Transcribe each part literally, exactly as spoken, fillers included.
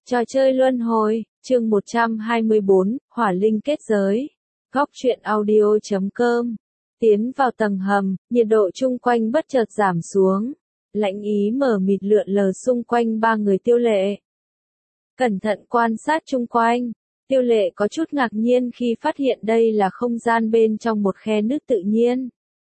Trò chơi luân hồi, chương một trăm hai mươi bốn, hỏa linh kết giới. Góc truyện audio chấm com. Tiến vào tầng hầm, nhiệt độ chung quanh bất chợt giảm xuống. Lạnh ý mờ mịt lượn lờ xung quanh ba người Tiêu Lệ. Cẩn thận quan sát chung quanh, Tiêu Lệ có chút ngạc nhiên khi phát hiện đây là không gian bên trong một khe nứt tự nhiên.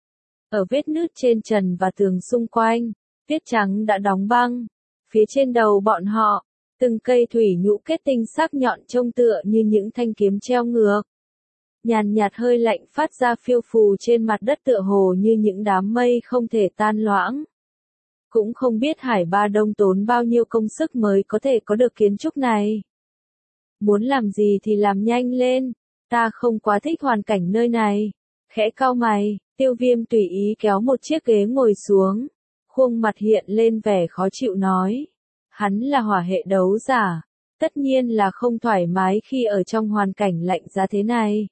Ở vết nứt trên trần và tường xung quanh, tuyết trắng đã đóng băng. Phía trên đầu bọn họ, từng cây thủy nhũ kết tinh sắc nhọn trông tựa như những thanh kiếm treo ngược. Nhàn nhạt hơi lạnh phát ra phiêu phù trên mặt đất tựa hồ như những đám mây không thể tan loãng. Cũng không biết Hải Ba Đông tốn bao nhiêu công sức mới có thể có được kiến trúc này. Muốn làm gì thì làm nhanh lên, ta không quá thích hoàn cảnh nơi này. Khẽ cau mày, Tiêu Viêm tùy ý kéo một chiếc ghế ngồi xuống, khuôn mặt hiện lên vẻ khó chịu nói. Hắn là hỏa hệ đấu giả, tất nhiên là không thoải mái khi ở trong hoàn cảnh lạnh giá thế này.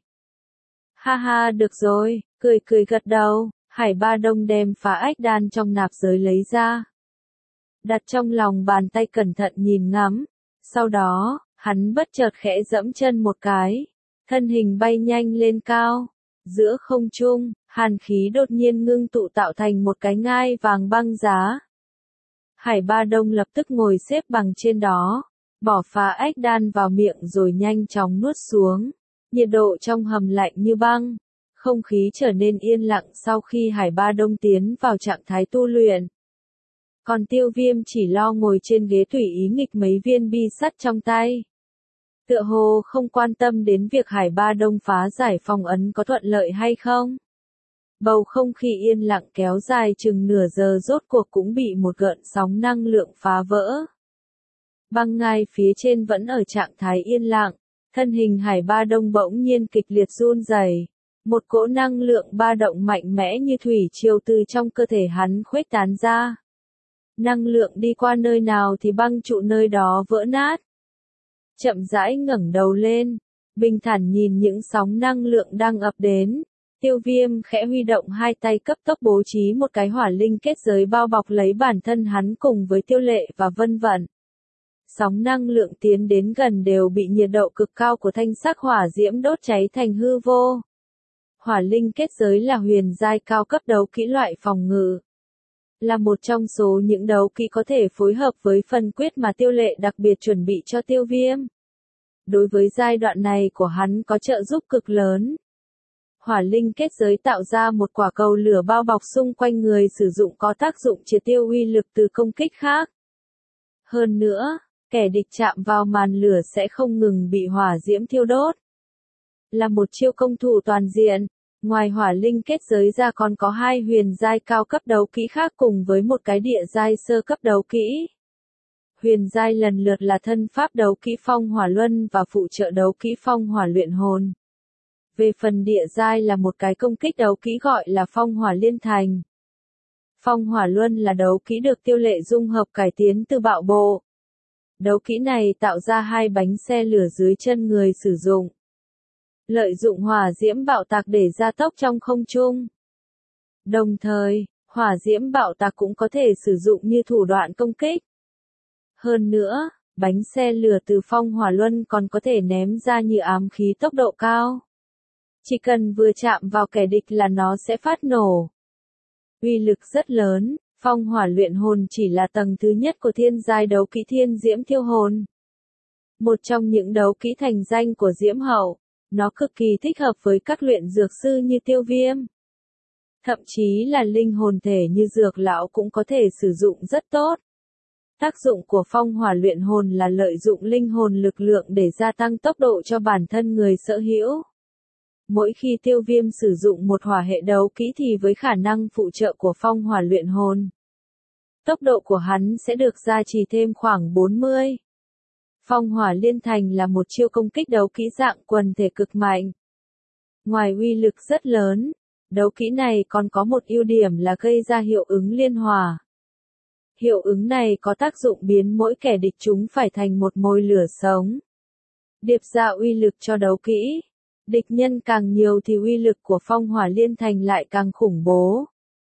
Ha ha, được rồi, cười cười gật đầu, Hải Ba Đông đem phá ách đan trong nạp giới lấy ra. Đặt trong lòng bàn tay cẩn thận nhìn ngắm, sau đó, hắn bất chợt khẽ dẫm chân một cái, thân hình bay nhanh lên cao, giữa không trung, hàn khí đột nhiên ngưng tụ tạo thành một cái ngai vàng băng giá. Hải Ba Đông lập tức ngồi xếp bằng trên đó, bỏ phá ách đan vào miệng rồi nhanh chóng nuốt xuống. Nhiệt độ trong hầm lạnh như băng, không khí trở nên yên lặng sau khi Hải Ba Đông tiến vào trạng thái tu luyện. Còn Tiêu Viêm chỉ lo ngồi trên ghế tùy ý nghịch mấy viên bi sắt trong tay. Tựa hồ không quan tâm đến việc Hải Ba Đông phá giải phong ấn có thuận lợi hay không. Bầu không khí yên lặng kéo dài chừng nửa giờ rốt cuộc cũng bị một gợn sóng năng lượng phá vỡ. Băng ngai phía trên vẫn ở trạng thái yên lặng, thân hình Hải Ba Đông bỗng nhiên kịch liệt run rẩy, một cỗ năng lượng ba động mạnh mẽ như thủy triều từ trong cơ thể hắn khuếch tán ra. Năng lượng đi qua nơi nào thì băng trụ nơi đó vỡ nát. Chậm rãi ngẩng đầu lên, bình thản nhìn những sóng năng lượng đang ập đến. Tiêu Viêm khẽ huy động hai tay cấp tốc bố trí một cái hỏa linh kết giới bao bọc lấy bản thân hắn cùng với Tiêu Lệ và Vân Vận. Sóng năng lượng tiến đến gần đều bị nhiệt độ cực cao của thanh sắc hỏa diễm đốt cháy thành hư vô. Hỏa linh kết giới là huyền giai cao cấp đấu kỹ loại phòng ngự. Là một trong số những đấu kỹ có thể phối hợp với phần quyết mà Tiêu Lệ đặc biệt chuẩn bị cho Tiêu Viêm. Đối với giai đoạn này của hắn có trợ giúp cực lớn. Hỏa linh kết giới tạo ra một quả cầu lửa bao bọc xung quanh người sử dụng có tác dụng triệt tiêu uy lực từ công kích khác. Hơn nữa, kẻ địch chạm vào màn lửa sẽ không ngừng bị hỏa diễm thiêu đốt. Là một chiêu công thủ toàn diện, ngoài hỏa linh kết giới ra còn có hai huyền giai cao cấp đấu kỹ khác cùng với một cái địa giai sơ cấp đấu kỹ. Huyền giai lần lượt là thân pháp đấu kỹ phong hỏa luân và phụ trợ đấu kỹ phong hỏa luyện hồn. Về phần địa giai là một cái công kích đấu kỹ gọi là phong hỏa liên thành. Phong hỏa luân là đấu kỹ được Tiêu Lệ dung hợp cải tiến từ bạo bộ. Đấu kỹ này tạo ra hai bánh xe lửa dưới chân người sử dụng. Lợi dụng hỏa diễm bạo tạc để gia tốc trong không trung. Đồng thời, hỏa diễm bạo tạc cũng có thể sử dụng như thủ đoạn công kích. Hơn nữa, bánh xe lửa từ phong hỏa luân còn có thể ném ra như ám khí tốc độ cao. Chỉ cần vừa chạm vào kẻ địch là nó sẽ phát nổ. Uy lực rất lớn, phong hỏa luyện hồn chỉ là tầng thứ nhất của thiên giai đấu kỹ thiên diễm thiêu hồn. Một trong những đấu kỹ thành danh của Diễm Hậu, nó cực kỳ thích hợp với các luyện dược sư như Tiêu Viêm. Thậm chí là linh hồn thể như dược lão cũng có thể sử dụng rất tốt. Tác dụng của phong hỏa luyện hồn là lợi dụng linh hồn lực lượng để gia tăng tốc độ cho bản thân người sở hữu. Mỗi khi Tiêu Viêm sử dụng một hỏa hệ đấu kỹ thì với khả năng phụ trợ của phong hỏa luyện hồn, tốc độ của hắn sẽ được gia trì thêm khoảng bốn mươi. Phong hỏa liên thành là một chiêu công kích đấu kỹ dạng quần thể cực mạnh. Ngoài uy lực rất lớn, đấu kỹ này còn có một ưu điểm là gây ra hiệu ứng liên hỏa. Hiệu ứng này có tác dụng biến mỗi kẻ địch chúng phải thành một mồi lửa sống. Điệp ra uy lực cho đấu kỹ. Địch nhân càng nhiều thì uy lực của phong hỏa liên thành lại càng khủng bố.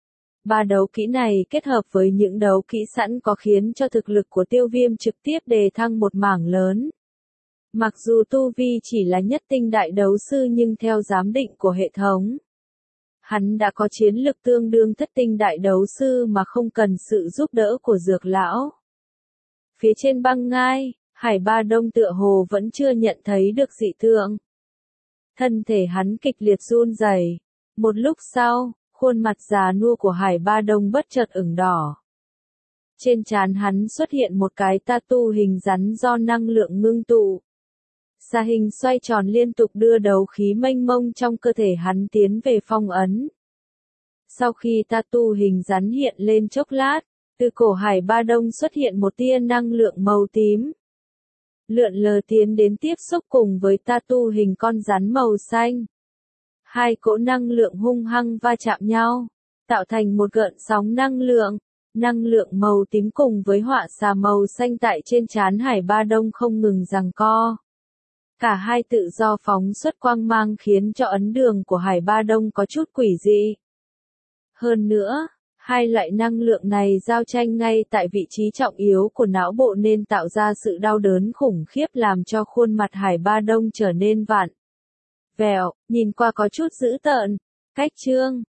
Ba đấu kỹ này kết hợp với những đấu kỹ sẵn có khiến cho thực lực của Tiêu Viêm trực tiếp đề thăng một mảng lớn. Mặc dù tu vi chỉ là nhất tinh đại đấu sư nhưng theo giám định của hệ thống, hắn đã có chiến lực tương đương thất tinh đại đấu sư mà không cần sự giúp đỡ của dược lão. Phía trên băng ngai, Hải Ba Đông tựa hồ vẫn chưa nhận thấy được dị tượng. Thân thể hắn kịch liệt run rẩy. Một lúc sau, khuôn mặt già nua của Hải Ba Đông bất chợt ửng đỏ. Trên trán hắn xuất hiện một cái tattoo hình rắn do năng lượng ngưng tụ. Xà hình xoay tròn liên tục đưa đấu khí mênh mông trong cơ thể hắn tiến về phong ấn. Sau khi tattoo hình rắn hiện lên chốc lát, từ cổ Hải Ba Đông xuất hiện một tia năng lượng màu tím. Lượn lờ tiến đến tiếp xúc cùng với tattoo hình con rắn màu xanh. Hai cỗ năng lượng hung hăng va chạm nhau, tạo thành một gợn sóng năng lượng. Năng lượng màu tím cùng với họa xà màu xanh tại trên trán Hải Ba Đông không ngừng giằng co. Cả hai tự do phóng xuất quang mang khiến cho ấn đường của Hải Ba Đông có chút quỷ dị. Hơn nữa, hai loại năng lượng này giao tranh ngay tại vị trí trọng yếu của não bộ nên tạo ra sự đau đớn khủng khiếp làm cho khuôn mặt Hải Ba Đông trở nên vặn vẹo, nhìn qua có chút dữ tợn. Cách chương